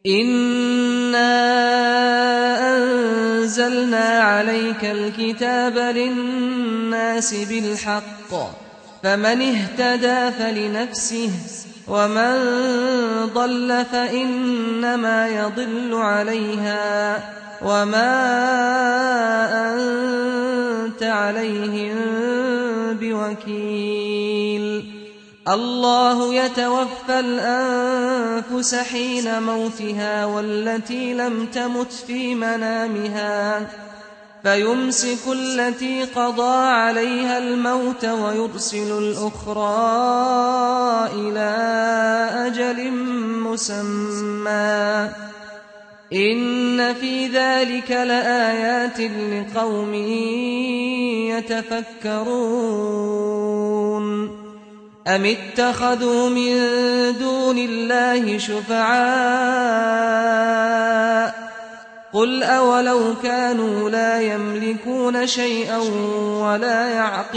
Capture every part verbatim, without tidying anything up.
إِنَّا أَنزَلْنَا عَلَيْكَ الْكِتَابَ لِلنَّاسِ بِالْحَقِّ ۖ فَمَنِ اهْتَدَىٰ فَلِنَفْسِهِ وَمَن ضَلَّ فَإِنَّمَا يَضِلُّ عَلَيْهَا وَمَا أَنتَ عَلَيْهِم بِوَكِيلٍ اللَّهُ يَتَوَفَّى الْأَنفُسَ حِينَ مَوْتِهَا وَالَّتِي لَمْ تَمُتْ فِي مَنَامِهَا فَيُمْسِكُ الَّتِي قَضَىٰ عَلَيْهَا الْمَوْتَ وَيُرْسِلُ الْأُخْرَىٰ إِلَىٰ أَجَلٍ مُّسَمًّى ۚ إِنَّ فِي ذَٰلِكَ لَآيَاتٍ لِّقَوْمٍ يَتَفَكَّرُونَ أَمِ اتَّخَذُوا مِن دُونِ اللَّهِ شُفَعَاءَ ۚ قُلْ أَوَلَوْ كَانُوا لَا يَمْلِكُونَ شَيْئًا وَلَا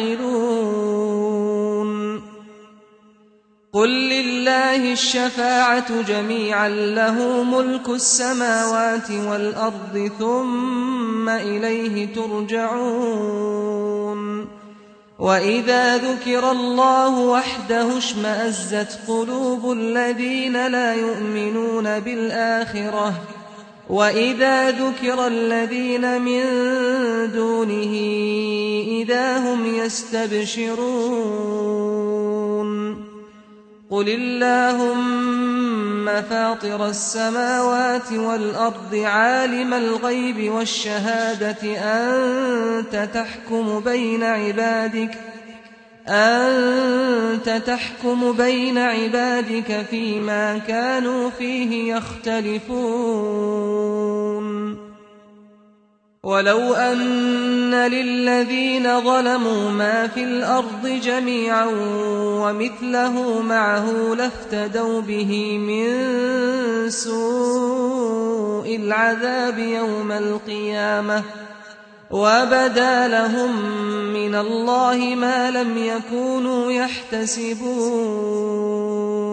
يَعْقِلُونَ قُل لِّلَّهِ الشَّفَاعَةُ جَمِيعًا ۖ لَّهُ مُلْكُ السَّمَاوَاتِ وَالْأَرْضِ ثُمَّ إِلَيْهِ تُرْجَعُونَ وَإِذَا ذُكِرَ اللَّهُ وَحْدَهُ اشْمَأَزَّتْ قُلُوبُ الَّذِينَ لَا يُؤْمِنُونَ بِالْآخِرَةِ وَإِذَا ذُكِرَ الَّذِينَ مِن دُونِهِ إِذَا هُمْ يَسْتَبْشِرُونَ قُلِ اللَّهُمَّ فَاطِرَ السَّمَاوَاتِ وَالْأَرْضِ عَالِمَ الْغَيْبِ وَالشَّهَادَةِ أَنتَ تَحْكُمُ بَيْنَ عِبَادِكَ أَنتَ تَحْكُمُ بَيْنَ عِبَادِكَ فِيمَا كَانُوا فِيهِ يَخْتَلِفُونَ وَلَوْ أَنَّ لِلَّذِينَ ظَلَمُوا مَا فِي الْأَرْضِ جَمِيعًا وَمِثْلَهُ مَعَهُ لَافْتَدَوْا بِهِ مِن سُوءِ الْعَذَابِ يَوْمَ الْقِيَامَةِ وَبَدَا لَهُم مِّنَ اللَّهِ مَا لَمْ يَكُونُوا يَحْتَسِبُونَ